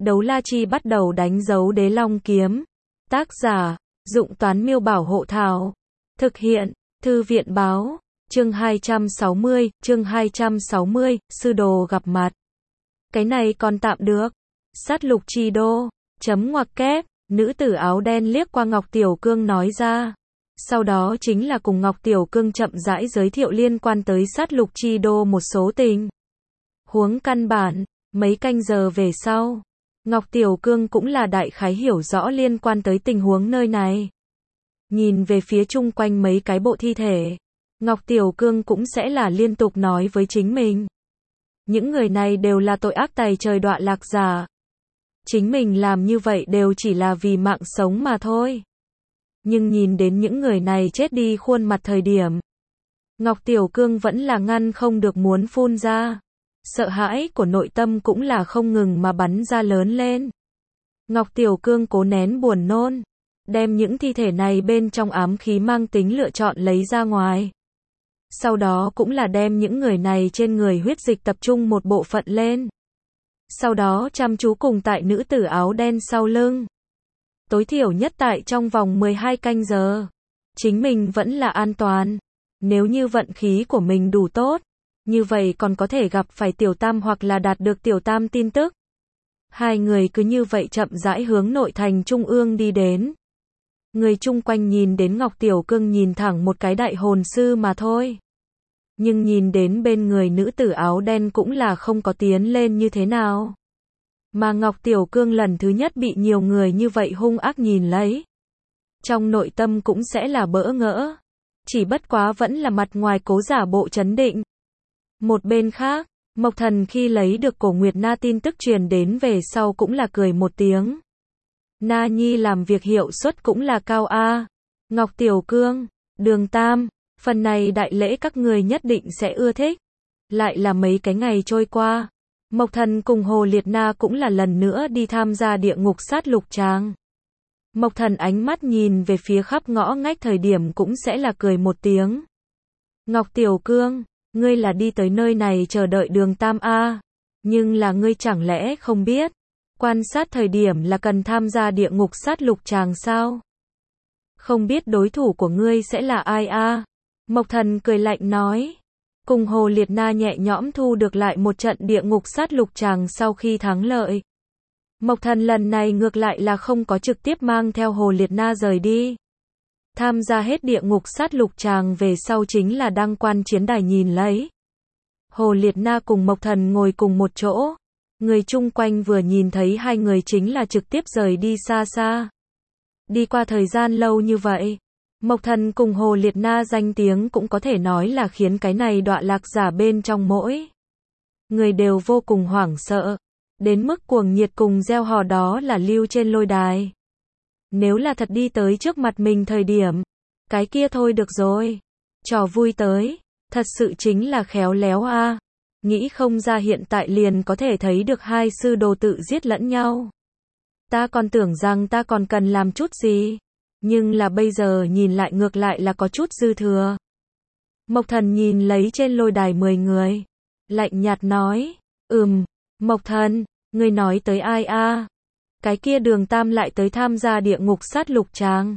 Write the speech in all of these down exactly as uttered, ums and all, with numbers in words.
Đấu la chi bắt đầu đánh dấu đế long kiếm. Tác giả, Dụng Toán Miêu Bảo Hộ Thảo. Thực hiện, Thư viện Báo. Chương hai trăm sáu mươi, chương hai trăm sáu mươi, sư đồ gặp mặt. Cái này còn tạm được. Sát lục chi đô, chấm ngoặc kép, nữ tử áo đen liếc qua Ngọc Tiểu Cương nói ra. Sau đó chính là cùng Ngọc Tiểu Cương chậm rãi giới thiệu liên quan tới sát lục chi đô một số tình huống căn bản. Mấy canh giờ về sau, Ngọc Tiểu Cương cũng là đại khái hiểu rõ liên quan tới tình huống nơi này. Nhìn về phía chung quanh mấy cái bộ thi thể, Ngọc Tiểu Cương cũng sẽ là liên tục nói với chính mình. Những người này đều là tội ác tày trời đọa lạc giả. Chính mình làm như vậy đều chỉ là vì mạng sống mà thôi. Nhưng nhìn đến những người này chết đi khuôn mặt thời điểm, Ngọc Tiểu Cương vẫn là ngăn không được muốn phun ra. Sợ hãi của nội tâm cũng là không ngừng mà bắn ra lớn lên. Ngọc Tiểu Cương cố nén buồn nôn, đem những thi thể này bên trong ám khí mang tính lựa chọn lấy ra ngoài. Sau đó cũng là đem những người này trên người huyết dịch tập trung một bộ phận lên. Sau đó chăm chú cùng tại nữ tử áo đen sau lưng. Tối thiểu nhất tại trong vòng mười hai canh giờ, chính mình vẫn là an toàn. Nếu như vận khí của mình đủ tốt, như vậy còn có thể gặp phải Tiểu Tam hoặc là đạt được Tiểu Tam tin tức. Hai người cứ như vậy chậm rãi hướng nội thành trung ương đi đến. Người chung quanh nhìn đến Ngọc Tiểu Cương nhìn thẳng một cái đại hồn sư mà thôi. Nhưng nhìn đến bên người nữ tử áo đen cũng là không có tiến lên như thế nào. Mà Ngọc Tiểu Cương lần thứ nhất bị nhiều người như vậy hung ác nhìn lấy. Trong nội tâm cũng sẽ là bỡ ngỡ. Chỉ bất quá vẫn là mặt ngoài cố giả bộ trấn định. Một bên khác, Mộc Thần khi lấy được Cổ Nguyệt Na tin tức truyền đến về sau cũng là cười một tiếng. Na Nhi làm việc hiệu suất cũng là cao a. Ngọc Tiểu Cương, Đường Tam, phần này đại lễ các người nhất định sẽ ưa thích. Lại là mấy cái ngày trôi qua, Mộc Thần cùng Hồ Liệt Na cũng là lần nữa đi tham gia địa ngục sát lục tràng. Mộc Thần ánh mắt nhìn về phía khắp ngõ ngách thời điểm cũng sẽ là cười một tiếng. Ngọc Tiểu Cương, ngươi là đi tới nơi này chờ đợi Đường Tam a, nhưng là ngươi chẳng lẽ không biết, quan sát thời điểm là cần tham gia địa ngục sát lục tràng sao? Không biết đối thủ của ngươi sẽ là ai a? Mộc Thần cười lạnh nói. Cùng Hồ Liệt Na nhẹ nhõm thu được lại một trận địa ngục sát lục tràng sau khi thắng lợi. Mộc Thần lần này ngược lại là không có trực tiếp mang theo Hồ Liệt Na rời đi. Tham gia hết địa ngục sát lục tràng về sau chính là đăng quan chiến đài nhìn lấy. Hồ Liệt Na cùng Mộc Thần ngồi cùng một chỗ. Người chung quanh vừa nhìn thấy hai người chính là trực tiếp rời đi xa xa. Đi qua thời gian lâu như vậy, Mộc Thần cùng Hồ Liệt Na danh tiếng cũng có thể nói là khiến cái này đọa lạc giả bên trong mỗi người đều vô cùng hoảng sợ. Đến mức cuồng nhiệt cùng gieo hò đó là lưu trên lôi đài. Nếu là thật đi tới trước mặt mình thời điểm, cái kia thôi được rồi. Trò vui tới, thật sự chính là khéo léo a. Nghĩ không ra hiện tại liền có thể thấy được hai sư đồ tự giết lẫn nhau. Ta còn tưởng rằng ta còn cần làm chút gì, nhưng là bây giờ nhìn lại ngược lại là có chút dư thừa. Mộc Thần nhìn lấy trên lôi đài mười người, lạnh nhạt nói, ừm, Mộc Thần, ngươi nói tới ai a? Cái kia Đường Tam lại tới tham gia địa ngục sát lục tràng.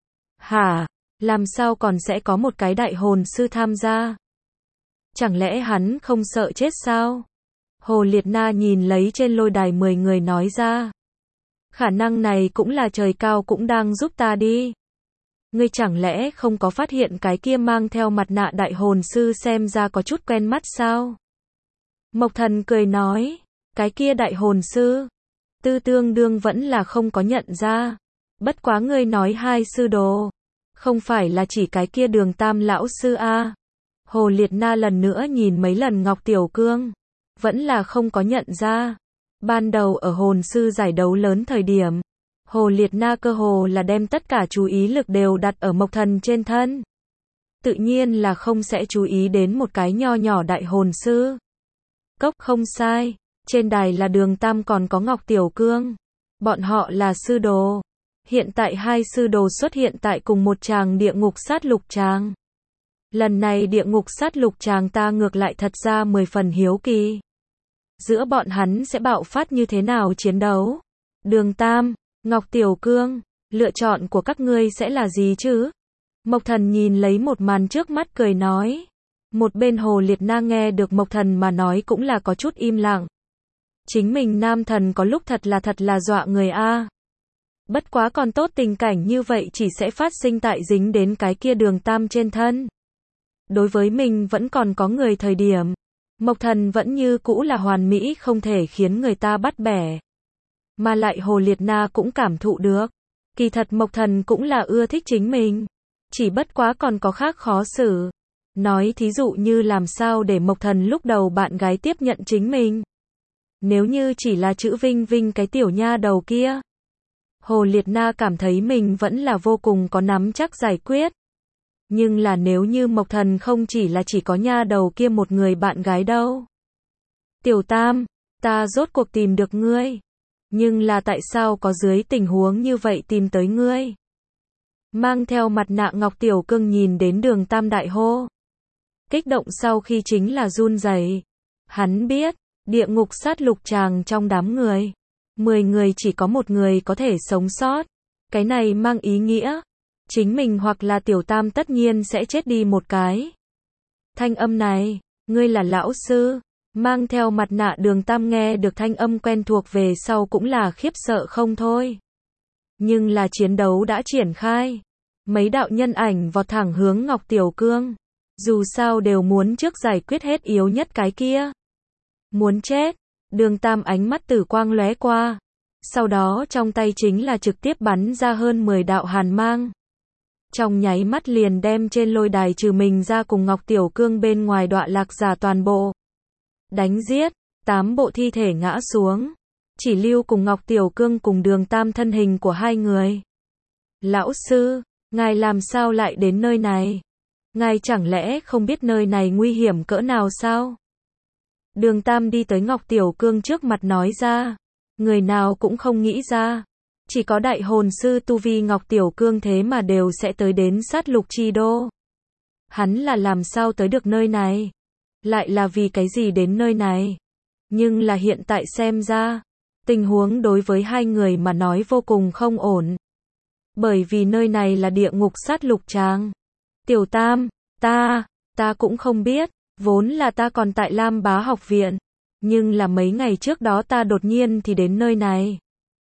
Hả, làm sao còn sẽ có một cái đại hồn sư tham gia? Chẳng lẽ hắn không sợ chết sao? Hồ Liệt Na nhìn lấy trên lôi đài mười người nói ra. Khả năng này cũng là trời cao cũng đang giúp ta đi. Ngươi chẳng lẽ không có phát hiện cái kia mang theo mặt nạ đại hồn sư xem ra có chút quen mắt sao? Mộc Thần cười nói, cái kia đại hồn sư, Tư Tương Đương vẫn là không có nhận ra. Bất quá ngươi nói hai sư đồ, không phải là chỉ cái kia Đường Tam lão sư a? Hồ Liệt Na lần nữa nhìn mấy lần Ngọc Tiểu Cương, vẫn là không có nhận ra. Ban đầu ở hồn sư giải đấu lớn thời điểm, Hồ Liệt Na cơ hồ là đem tất cả chú ý lực đều đặt ở Mộc Thần trên thân. Tự nhiên là không sẽ chú ý đến một cái nho nhỏ đại hồn sư. Cốc không sai, trên đài là Đường Tam còn có Ngọc Tiểu Cương. Bọn họ là sư đồ. Hiện tại hai sư đồ xuất hiện tại cùng một tràng địa ngục sát lục tràng. Lần này địa ngục sát lục tràng ta ngược lại thật ra mười phần hiếu kỳ. giữa bọn hắn sẽ bạo phát như thế nào chiến đấu? Đường Tam, Ngọc Tiểu Cương, lựa chọn của các ngươi sẽ là gì chứ? Mộc Thần nhìn lấy một màn trước mắt cười nói. Một bên Hồ Liệt Na nghe được Mộc Thần mà nói cũng là có chút im lặng. Chính mình nam thần có lúc thật là thật là dọa người a. Bất quá còn tốt tình cảnh như vậy chỉ sẽ phát sinh tại dính đến cái kia Đường Tam trên thân. Đối với mình vẫn còn có người thời điểm. Mộc Thần vẫn như cũ là hoàn mỹ không thể khiến người ta bắt bẻ. Mà lại Hồ Liệt Na cũng cảm thụ được. Kỳ thật Mộc Thần cũng là ưa thích chính mình. Chỉ bất quá còn có khác khó xử. Nói thí dụ như làm sao để Mộc Thần lúc đầu bạn gái tiếp nhận chính mình. Nếu như chỉ là chữ Vinh Vinh cái tiểu nha đầu kia. Hồ Liệt Na cảm thấy mình vẫn là vô cùng có nắm chắc giải quyết. Nhưng là nếu như Mộc Thần không chỉ là chỉ có nha đầu kia một người bạn gái đâu. Tiểu Tam, ta rốt cuộc tìm được ngươi. Nhưng là tại sao có dưới tình huống như vậy tìm tới ngươi? Mang theo mặt nạ Ngọc Tiểu Cương nhìn đến Đường Tam đại hô. Kích động sau khi chính là run rẩy. Hắn biết, địa ngục sát lục tràng trong đám người. Mười người chỉ có một người có thể sống sót. Cái này mang ý nghĩa. Chính mình hoặc là Tiểu Tam tất nhiên sẽ chết đi một cái. Thanh âm này, ngươi là lão sư. Mang theo mặt nạ Đường Tam nghe được thanh âm quen thuộc về sau cũng là khiếp sợ không thôi. Nhưng là chiến đấu đã triển khai. Mấy đạo nhân ảnh vọt thẳng hướng Ngọc Tiểu Cương. Dù sao đều muốn trước giải quyết hết yếu nhất cái kia. Muốn chết. Đường Tam ánh mắt tử quang lóe qua. Sau đó trong tay chính là trực tiếp bắn ra hơn mười đạo hàn mang. Trong nháy mắt liền đem trên lôi đài trừ mình ra cùng Ngọc Tiểu Cương bên ngoài đọa lạc giả toàn bộ. Đánh giết, tám bộ thi thể ngã xuống. Chỉ lưu cùng Ngọc Tiểu Cương cùng Đường Tam thân hình của hai người. Lão sư, ngài làm sao lại đến nơi này? Ngài chẳng lẽ không biết nơi này nguy hiểm cỡ nào sao? Đường Tam đi tới Ngọc Tiểu Cương trước mặt nói ra. Người nào cũng không nghĩ ra. Chỉ có đại hồn sư tu vi Ngọc Tiểu Cương thế mà đều sẽ tới đến sát lục chi đô. Hắn là làm sao tới được nơi này? Lại là vì cái gì đến nơi này? Nhưng là hiện tại xem ra, tình huống đối với hai người mà nói vô cùng không ổn. Bởi vì nơi này là địa ngục sát lục tràng. Tiểu Tam, ta, ta cũng không biết, vốn là ta còn tại Lam Bá học viện. Nhưng là mấy ngày trước đó ta đột nhiên thì đến nơi này.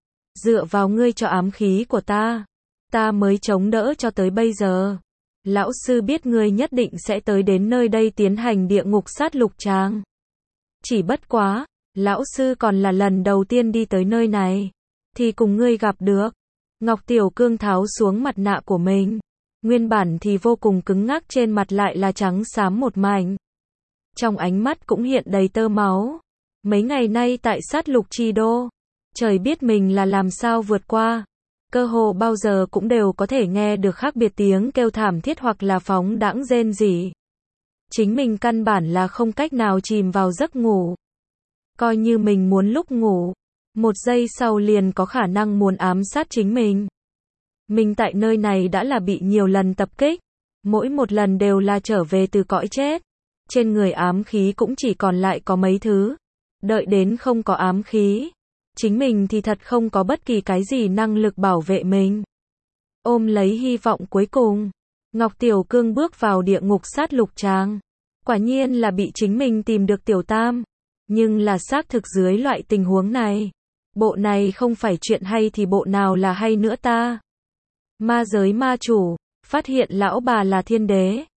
Dựa vào ngươi cho ám khí của ta, ta mới chống đỡ cho tới bây giờ. Lão sư biết ngươi nhất định sẽ tới đến nơi đây tiến hành địa ngục sát lục tràng. Chỉ bất quá, lão sư còn là lần đầu tiên đi tới nơi này, thì cùng ngươi gặp được. Ngọc Tiểu Cương tháo xuống mặt nạ của mình. Nguyên bản thì vô cùng cứng ngắc trên mặt lại là trắng xám một mảnh. Trong ánh mắt cũng hiện đầy tơ máu. Mấy ngày nay tại sát lục chi đô, trời biết mình là làm sao vượt qua. Cơ hồ bao giờ cũng đều có thể nghe được khác biệt tiếng kêu thảm thiết hoặc là phóng đãng rên rỉ. Chính mình căn bản là không cách nào chìm vào giấc ngủ. Coi như mình muốn lúc ngủ, một giây sau liền có khả năng muốn ám sát chính mình. Mình tại nơi này đã là bị nhiều lần tập kích, mỗi một lần đều là trở về từ cõi chết. Trên người ám khí cũng chỉ còn lại có mấy thứ. Đợi đến không có ám khí, chính mình thì thật không có bất kỳ cái gì năng lực bảo vệ mình. Ôm lấy hy vọng cuối cùng, Ngọc Tiểu Cương bước vào địa ngục sát lục tràng. Quả nhiên là bị chính mình tìm được Tiểu Tam. Nhưng là xác thực dưới loại tình huống này. Bộ này không phải chuyện hay thì bộ nào là hay nữa ta. Ma giới ma chủ, phát hiện lão bà là thiên đế.